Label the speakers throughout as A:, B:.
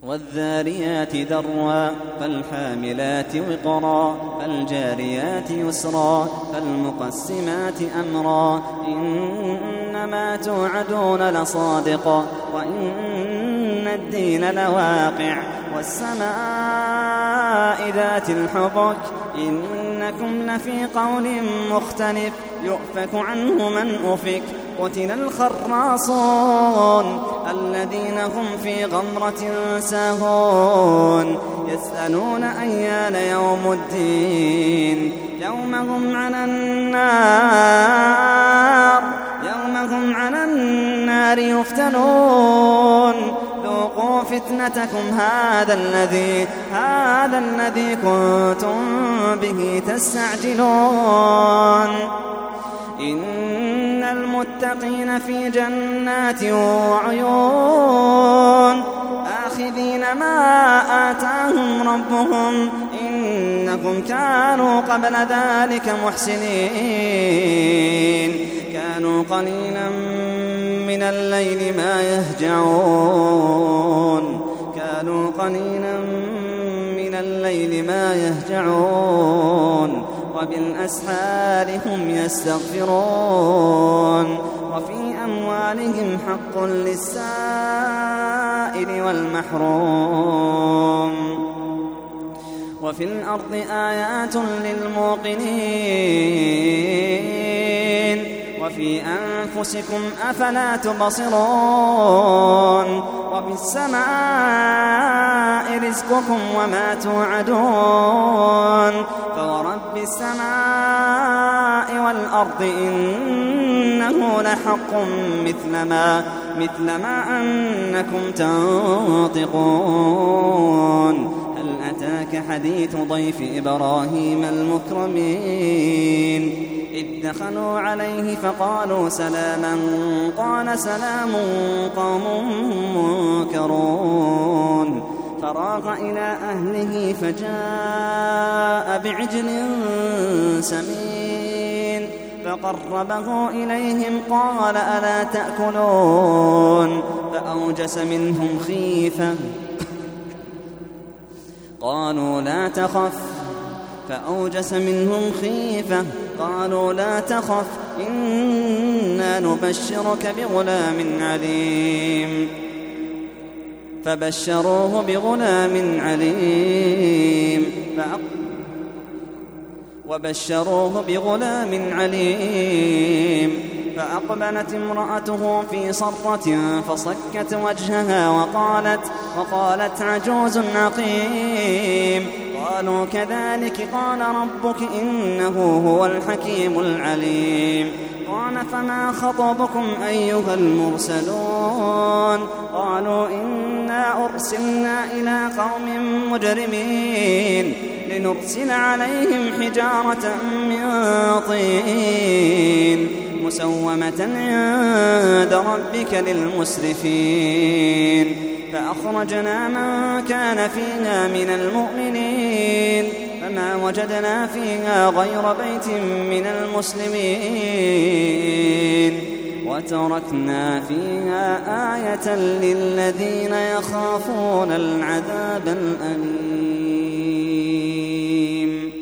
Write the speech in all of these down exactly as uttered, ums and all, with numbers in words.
A: والذاريات ذروا فالحاملات وقرا فالجاريات يسرا فالمقسمات أمرا إنما توعدون لصادق وإن الدين لواقع والسماء ذات الحبك إنكم لفي قول مختلف يؤفك عنه من أفك قتل الخراصون الذين هم في غمرة ساهون يسألون أيان يوم الدين يوم هم على النار يوم هم على النار يفتنون ذوقوا فتنتكم هذا الذي هذا الذي كنتم به تستعجلون إن المتقين في جنات وعيون آخذين ما آتاهم ربهم إنهم كانوا قبل ذلك محسنين كانوا قليلا من الليل ما يهجعون كانوا قليلا من الليل ما يهجعون وبالأسحار هم يستغفرون وفي أموالهم حق للسائل والمحروم وفي الأرض آيات للموقنين وفي أنفسكم أفلا تبصرون وفي السماء رزقكم وما توعدون فورب السماء والأرض إنه لحق مثل ما مثل ما أنكم تنطقون هل أتاك حديث ضيف إبراهيم المكرمين إذ دخلوا عليه فقالوا سلاما قال سلام قوم منكرون فراغ إلى أهله فجاء بعجل سمين فقربه إليهم قال ألا تأكلون فأوجس منهم خيفة قالوا لا تخف فأوجس منهم خيفة قالوا لا تخف إنا نبشرك بغلام عليم فبشروه بغلام عليم وبشروه بغلام عليم فأقبلت امرأته في صرة فصكت وجهها وقالت وقالت عجوز عقيم قالوا كذلك قال ربك إنه هو الحكيم العليم قال فما خطبكم أيها المرسلون قالوا إنا أرسلنا إلى قوم مجرمين لنرسل عليهم حجارة من طين مسومة عند ربك للمسرفين فأخرجنا من كان فيها من المؤمنين فما وجدنا فيها غير بيت من المسلمين وتركنا فيها آية للذين يخافون العذاب الأليم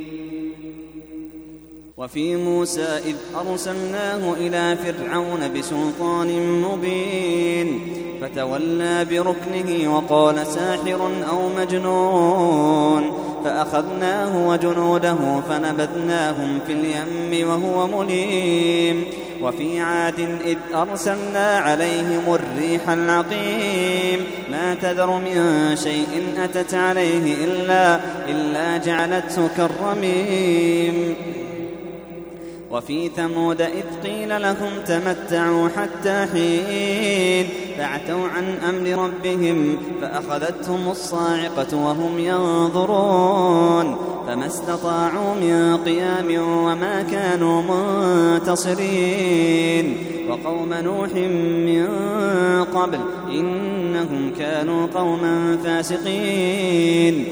A: وفي موسى إذ أرسلناه إلى فرعون بسلطان مبين فتولى بركنه وقال ساحر أو مجنون فأخذناه وجنوده فنبذناهم في اليم وهو مليم وفي عاد إذ أرسلنا عليهم الريح العقيم ما تذر من شيء أتت عليه إلا, إلا جعلته كالرميم وفي ثمود إذ قيل لهم تمتعوا حتى حين فعتوا عن أمر ربهم فأخذتهم الصاعقة وهم ينظرون فما استطاعوا من قيام وما كانوا منتصرين وقوم نوح من قبل إنهم كانوا قوما فاسقين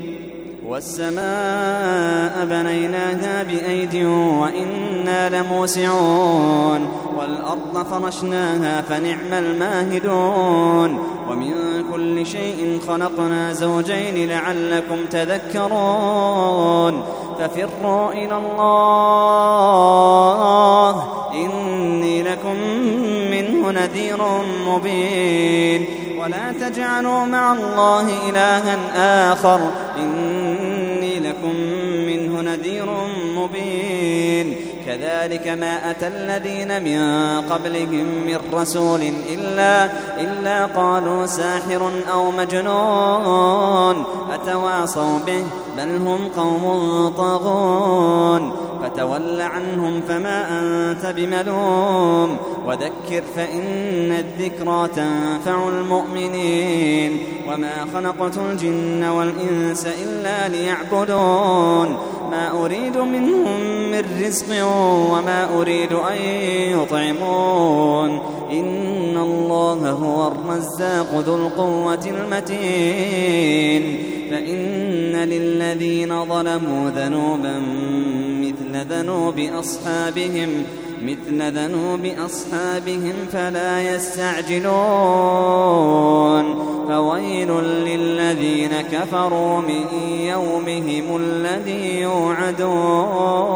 A: والسماء بنيناها بأيد وإنا لموسعون والأرض فرشناها فنعم الماهدون ومن كل شيء خلقنا زوجين لعلكم تذكرون ففروا إلى الله إني لكم منه نذير مبين ولا تجعلوا مع الله إلها آخر إني لكم منه نذير مبين كذلك ما أتى الذين من قبلهم من رسول إلا, إلا قالوا ساحر أو مجنون أتواصوا به بل هم قوم طاغون فتول عنهم فما أنت بملوم وذكر فإن الذكرى تنفع المؤمنين وما خلقت الجن والإنس إلا ليعبدون ما أريد منهم من رزق وما أريد أن يطعمون إن الله هو الرزاق ذو القوة المتين فإن للذين ظلموا ذنوبا مثل ذنوب أصحابهم مثل ذنوب أصحابهم فلا يستعجلون فويل للذين كفروا من يومهم الذي يوعدون.